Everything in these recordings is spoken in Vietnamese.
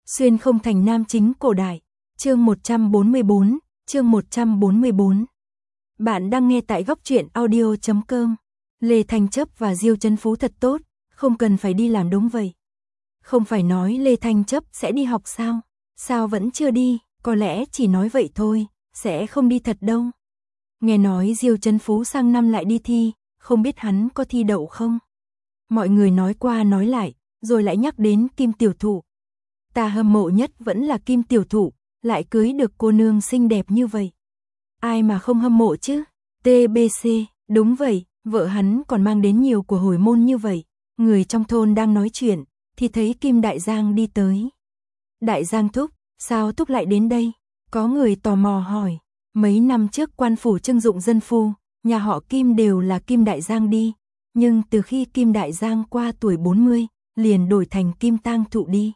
Xuyên không thành nam chính cổ đại, chương 144. Bạn đang nghe tại góc truyện audio.com. Lê Thanh Chấp và Diêu Chấn Phú thật tốt, không cần phải đi làm đúng vậy. Không phải nói Lê Thanh Chấp sẽ đi học sao? Sao vẫn chưa đi, có lẽ chỉ nói vậy thôi, sẽ không đi thật đâu. Nghe nói Diêu Chấn Phú sang năm lại đi thi, không biết hắn có thi đậu không? Mọi người nói qua nói lại, rồi lại nhắc đến Kim Tiểu Thụ. Ta hâm mộ nhất vẫn là Kim Tiểu Thụ, lại cưới được cô nương xinh đẹp như vậy. Ai mà không hâm mộ chứ? TBC, đúng vậy, vợ hắn còn mang đến nhiều của hồi môn như vậy. Người trong thôn đang nói chuyện, thì thấy Kim Đại Giang đi tới. Đại Giang thúc, sao thúc lại đến đây? Có người tò mò hỏi. Mấy năm trước quan phủ trưng dụng dân phu, nhà họ Kim đều là Kim Đại Giang đi. Nhưng từ khi Kim Đại Giang qua tuổi 40, liền đổi thành Kim Tang Thụ đi.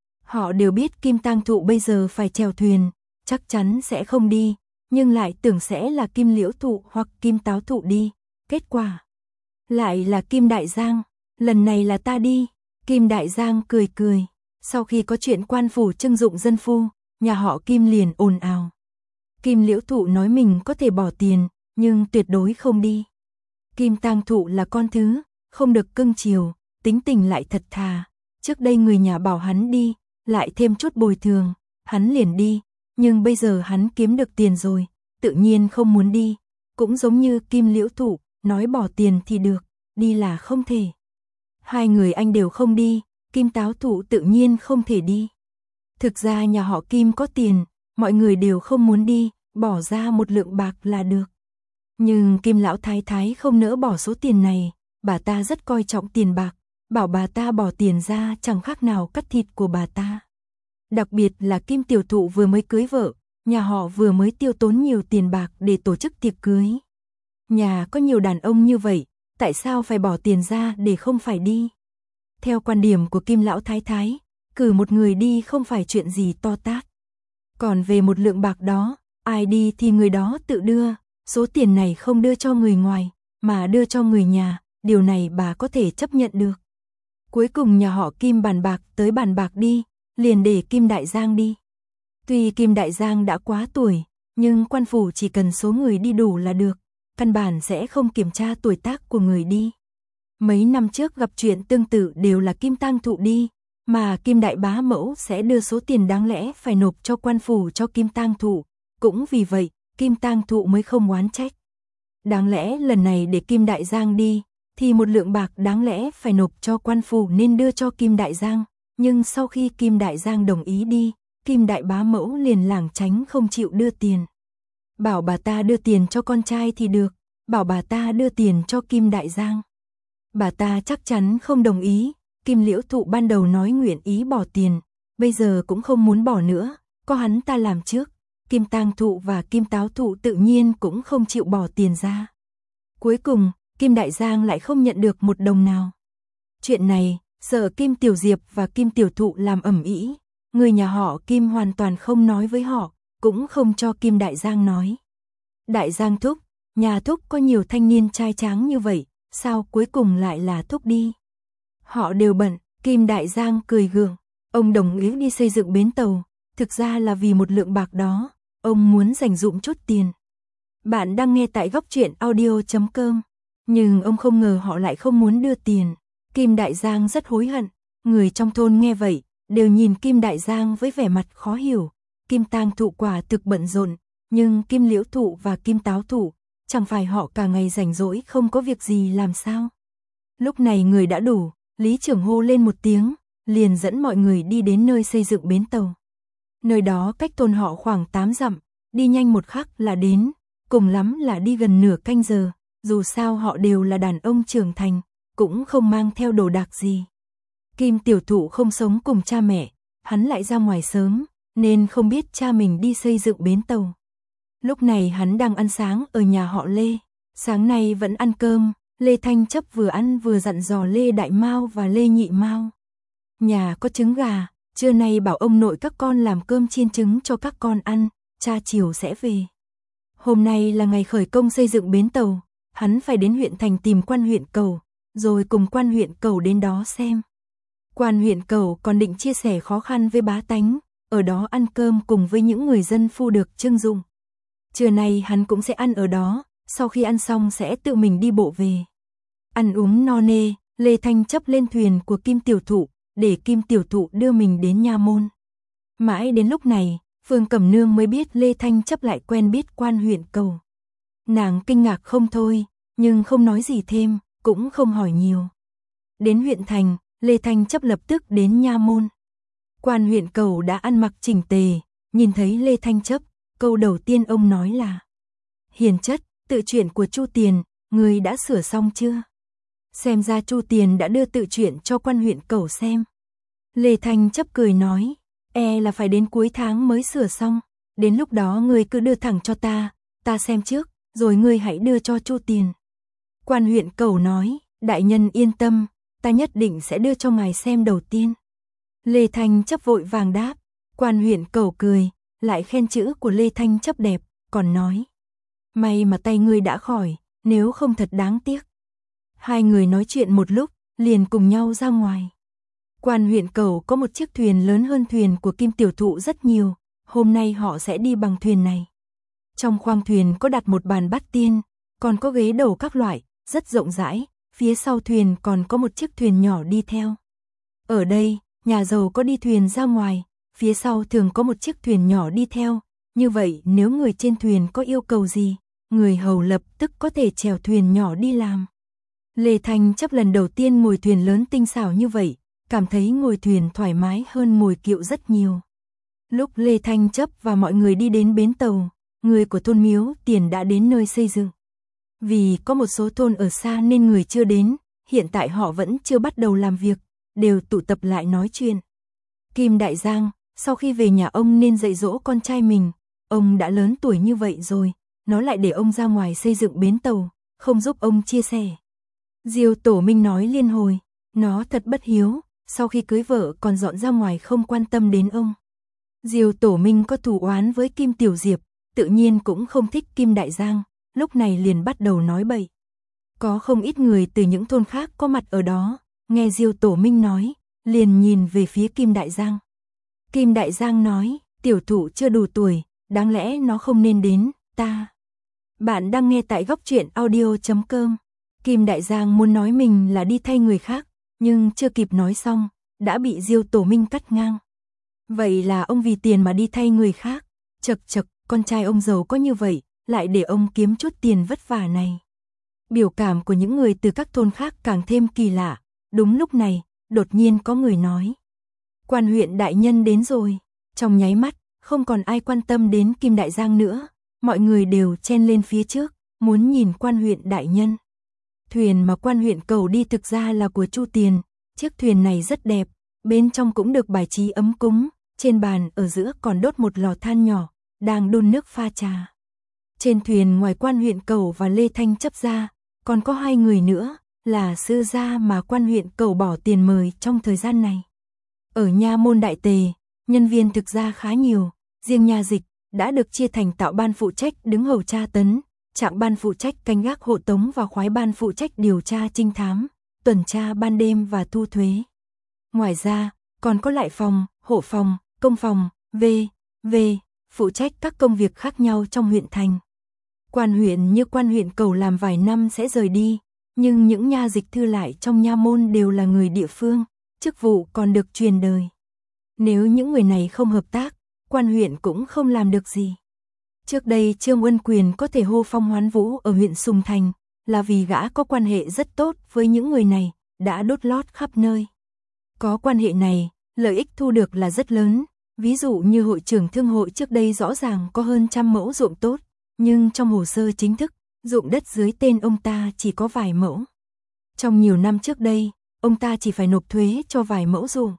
Họ đều biết Kim Tang Thụ bây giờ phải chèo thuyền, chắc chắn sẽ không đi, nhưng lại tưởng sẽ là Kim Liễu Thụ hoặc Kim Táo Thụ đi. Kết quả lại là Kim Đại Giang, lần này là ta đi. Kim Đại Giang cười cười, sau khi có chuyện quan phủ trưng dụng dân phu, nhà họ Kim liền ồn ào. Kim Liễu Thụ nói mình có thể bỏ tiền, nhưng tuyệt đối không đi. Kim Tang Thụ là con thứ, không được cưng chiều, tính tình lại thật thà. Trước đây người nhà bảo hắn đi, lại thêm chút bồi thường, hắn liền đi, nhưng bây giờ hắn kiếm được tiền rồi, tự nhiên không muốn đi. Cũng giống như Kim Liễu Thụ, nói bỏ tiền thì được, đi là không thể. Hai người anh đều không đi, Kim Táo Thụ tự nhiên không thể đi. Thực ra nhà họ Kim có tiền, mọi người đều không muốn đi, bỏ ra một lượng bạc là được. Nhưng Kim Lão Thái Thái không nỡ bỏ số tiền này, bà ta rất coi trọng tiền bạc, bảo bà ta bỏ tiền ra chẳng khác nào cắt thịt của bà ta. Đặc biệt là Kim Tiểu Thụ vừa mới cưới vợ, nhà họ vừa mới tiêu tốn nhiều tiền bạc để tổ chức tiệc cưới. Nhà có nhiều đàn ông như vậy, tại sao phải bỏ tiền ra để không phải đi? Theo quan điểm của Kim Lão Thái Thái, cử một người đi không phải chuyện gì to tát. Còn về một lượng bạc đó, ai đi thì người đó tự đưa, số tiền này không đưa cho người ngoài, mà đưa cho người nhà, điều này bà có thể chấp nhận được. Cuối cùng nhà họ Kim bàn bạc tới bàn bạc đi, liền để Kim Đại Giang đi. Tuy Kim Đại Giang đã quá tuổi, nhưng quan phủ chỉ cần số người đi đủ là được, căn bản sẽ không kiểm tra tuổi tác của người đi. Mấy năm trước gặp chuyện tương tự đều là Kim Tang Thụ đi, mà Kim Đại Bá Mẫu sẽ đưa số tiền đáng lẽ phải nộp cho quan phủ cho Kim Tang Thụ, cũng vì vậy, Kim Tang Thụ mới không oán trách. Đáng lẽ lần này để Kim Đại Giang đi, thì một lượng bạc đáng lẽ phải nộp cho quan phủ nên đưa cho Kim Đại Giang, nhưng sau khi Kim Đại Giang đồng ý đi, Kim Đại Bá Mẫu liền lảng tránh không chịu đưa tiền. Bảo bà ta đưa tiền cho con trai thì được, bảo bà ta đưa tiền cho Kim Đại Giang. Bà ta chắc chắn không đồng ý, Kim Liễu Thụ ban đầu nói nguyện ý bỏ tiền, bây giờ cũng không muốn bỏ nữa, có hắn ta làm trước. Kim Tang Thụ và Kim Táo Thụ tự nhiên cũng không chịu bỏ tiền ra. Cuối cùng, Kim Đại Giang lại không nhận được một đồng nào. Chuyện này, sợ Kim Tiểu Diệp và Kim Tiểu Thụ làm ầm ĩ, người nhà họ Kim hoàn toàn không nói với họ, cũng không cho Kim Đại Giang nói. Đại Giang thúc, nhà thúc có nhiều thanh niên trai tráng như vậy, sao cuối cùng lại là thúc đi? Họ đều bận, Kim Đại Giang cười gượng, ông đồng ý đi xây dựng bến tàu, thực ra là vì một lượng bạc đó, ông muốn dành dụm chút tiền. Bạn đang nghe tại góc truyện audio.com, nhưng ông không ngờ họ lại không muốn đưa tiền. Kim Đại Giang rất hối hận, người trong thôn nghe vậy, đều nhìn Kim Đại Giang với vẻ mặt khó hiểu. Kim Tang Thụ quả thực bận rộn, nhưng Kim Liễu Thụ và Kim Táo Thụ, chẳng phải họ cả ngày rảnh rỗi không có việc gì làm sao? Lúc này người đã đủ, lý trưởng hô lên một tiếng, liền dẫn mọi người đi đến nơi xây dựng bến tàu. Nơi đó cách thôn họ khoảng 8 dặm, đi nhanh một khắc là đến, cùng lắm là đi gần nửa canh giờ, dù sao họ đều là đàn ông trưởng thành, cũng không mang theo đồ đạc gì. Kim Tiểu Thụ không sống cùng cha mẹ, hắn lại ra ngoài sớm, nên không biết cha mình đi xây dựng bến tàu. Lúc này hắn đang ăn sáng ở nhà họ Lê, sáng nay vẫn ăn cơm, Lê Thanh Chấp vừa ăn vừa dặn dò Lê Đại Mao và Lê Nhị Mao. Nhà có trứng gà, trưa nay bảo ông nội các con làm cơm chiên trứng cho các con ăn, cha chiều sẽ về. Hôm nay là ngày khởi công xây dựng bến tàu, hắn phải đến huyện thành tìm quan huyện Cầu, rồi cùng quan huyện Cầu đến đó xem. Quan huyện Cầu còn định chia sẻ khó khăn với bá tánh, ở đó ăn cơm cùng với những người dân phu được trưng dụng. Trưa nay hắn cũng sẽ ăn ở đó, sau khi ăn xong sẽ tự mình đi bộ về. Ăn uống no nê, Lê Thanh Chấp lên thuyền của Kim Tiểu Thụ, để Kim Tiểu Thụ đưa mình đến nha môn. Mãi đến lúc này, Phương Cẩm Nương mới biết Lê Thanh Chấp lại quen biết Quan huyện Cầu. Nàng kinh ngạc không thôi, nhưng không nói gì thêm, cũng không hỏi nhiều. Đến huyện thành, Lê Thanh Chấp lập tức đến nha môn. Quan huyện Cầu đã ăn mặc chỉnh tề, nhìn thấy Lê Thanh Chấp, câu đầu tiên ông nói là: Hiền chất, tự truyện của Chu Tiền, người đã sửa xong chưa? Xem ra Chu Tiền đã đưa tự truyện cho Quan huyện Cầu xem. Lê Thanh Chấp cười nói, là phải đến cuối tháng mới sửa xong, đến lúc đó người cứ đưa thẳng cho ta xem trước, rồi người hãy đưa cho Chu Tiền. Quan huyện Cầu nói, đại nhân yên tâm, ta nhất định sẽ đưa cho ngài xem đầu tiên. Lê Thanh Chấp vội vàng đáp. Quan huyện Cầu cười, lại khen chữ của Lê Thanh Chấp đẹp, còn nói, may mà tay ngươi đã khỏi, nếu không thật đáng tiếc. Hai người nói chuyện một lúc, liền cùng nhau ra ngoài. Quan huyện Cầu có một chiếc thuyền lớn hơn thuyền của Kim Tiểu Thụ rất nhiều, hôm nay họ sẽ đi bằng thuyền này. Trong khoang thuyền có đặt một bàn bát tiên, còn có ghế đầu các loại, rất rộng rãi, phía sau thuyền còn có một chiếc thuyền nhỏ đi theo. Ở đây, nhà giàu có đi thuyền ra ngoài, phía sau thường có một chiếc thuyền nhỏ đi theo, như vậy nếu người trên thuyền có yêu cầu gì, người hầu lập tức có thể chèo thuyền nhỏ đi làm. Lê Thanh Chấp lần đầu tiên ngồi thuyền lớn tinh xảo như vậy, cảm thấy ngồi thuyền thoải mái hơn ngồi kiệu rất nhiều. Lúc Lê Thanh Chấp và mọi người đi đến bến tàu, người của thôn Miếu Tiền đã đến nơi xây dựng. Vì có một số thôn ở xa nên người chưa đến, hiện tại họ vẫn chưa bắt đầu làm việc, đều tụ tập lại nói chuyện. Kim Đại Giang, sau khi về nhà ông nên dạy dỗ con trai mình, ông đã lớn tuổi như vậy rồi, nó lại để ông ra ngoài xây dựng bến tàu, không giúp ông chia sẻ. Diêu Tổ Minh nói liên hồi, nó thật bất hiếu, sau khi cưới vợ còn dọn ra ngoài không quan tâm đến ông. Diêu Tổ Minh có thù oán với Kim Tiểu Diệp, tự nhiên cũng không thích Kim Đại Giang, lúc này liền bắt đầu nói bậy. Có không ít người từ những thôn khác có mặt ở đó, nghe Diêu Tổ Minh nói, liền nhìn về phía Kim Đại Giang. Kim Đại Giang nói, Tiểu Thụ chưa đủ tuổi, đáng lẽ nó không nên đến, ta. Bạn đang nghe tại góc truyện audio.com. Kim Đại Giang muốn nói mình là đi thay người khác, nhưng chưa kịp nói xong, đã bị Diêu Tổ Minh cắt ngang. Vậy là ông vì tiền mà đi thay người khác, chậc chậc, con trai ông giàu có như vậy, lại để ông kiếm chút tiền vất vả này. Biểu cảm của những người từ các thôn khác càng thêm kỳ lạ, đúng lúc này, đột nhiên có người nói. Quan huyện đại nhân đến rồi, trong nháy mắt, không còn ai quan tâm đến Kim Đại Giang nữa, mọi người đều chen lên phía trước, muốn nhìn quan huyện đại nhân. Thuyền mà quan huyện Cầu đi thực ra là của Chu Tiền, chiếc thuyền này rất đẹp, bên trong cũng được bài trí ấm cúng, trên bàn ở giữa còn đốt một lò than nhỏ, đang đun nước pha trà. Trên thuyền ngoài quan huyện Cầu và Lê Thanh Chấp ra, còn có hai người nữa, là sư gia mà quan huyện Cầu bỏ tiền mời trong thời gian này. Ở nha môn Đại Tề, nhân viên thực ra khá nhiều, riêng nha dịch đã được chia thành tạo ban phụ trách đứng hầu tra tấn, trạng ban phụ trách canh gác hộ tống và khoái ban phụ trách điều tra trinh thám, tuần tra ban đêm và thu thuế. Ngoài ra, còn có lại phòng, hộ phòng, công phòng, v.v. phụ trách các công việc khác nhau trong huyện thành. Quan huyện như quan huyện Cầu làm vài năm sẽ rời đi, nhưng những nha dịch thư lại trong nha môn đều là người địa phương, chức vụ còn được truyền đời. Nếu những người này không hợp tác, quan huyện cũng không làm được gì. Trước đây Trương Uân Quyền có thể hô phong hoán vũ ở huyện Sùng Thành, là vì gã có quan hệ rất tốt với những người này, đã đốt lót khắp nơi. Có quan hệ này, lợi ích thu được là rất lớn, ví dụ như hội trưởng thương hội trước đây rõ ràng có hơn 100 mẫu ruộng tốt, nhưng trong hồ sơ chính thức, ruộng đất dưới tên ông ta chỉ có vài mẫu. Trong nhiều năm trước đây, ông ta chỉ phải nộp thuế cho vài mẫu ruộng.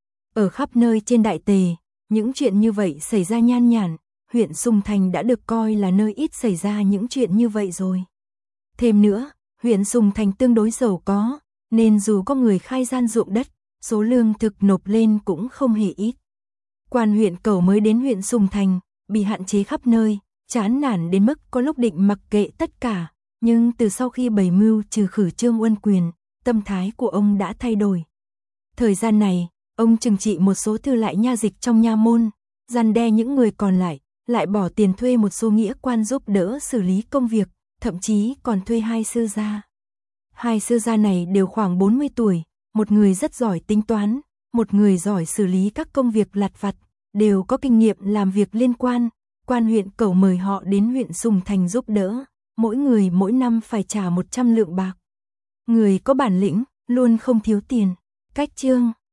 Ở khắp nơi trên Đại Tề, những chuyện như vậy xảy ra nhan nhản, huyện Sùng Thành đã được coi là nơi ít xảy ra những chuyện như vậy rồi. Thêm nữa, huyện Sùng Thành tương đối giàu có, nên dù có người khai gian ruộng đất, số lương thực nộp lên cũng không hề ít. Quan huyện Cầu mới đến huyện Sùng Thành, bị hạn chế khắp nơi, chán nản đến mức có lúc định mặc kệ tất cả, nhưng từ sau khi bày mưu trừ khử Trương Uân Quyền, tâm thái của ông đã thay đổi. Thời gian này, ông trừng trị một số thư lại nha dịch trong nha môn, răn đe những người còn lại bỏ tiền thuê một số nghĩa quan giúp đỡ xử lý công việc, thậm chí còn thuê 2 sư gia. 2 sư gia này đều khoảng 40 tuổi, một người rất giỏi tính toán, một người giỏi xử lý các công việc lặt vặt, đều có kinh nghiệm làm việc liên quan. Quan huyện Cẩu mời họ đến huyện Sùng Thành giúp đỡ, mỗi người mỗi năm phải trả 100 lượng bạc. Người có bản lĩnh, luôn không thiếu tiền. Cách chương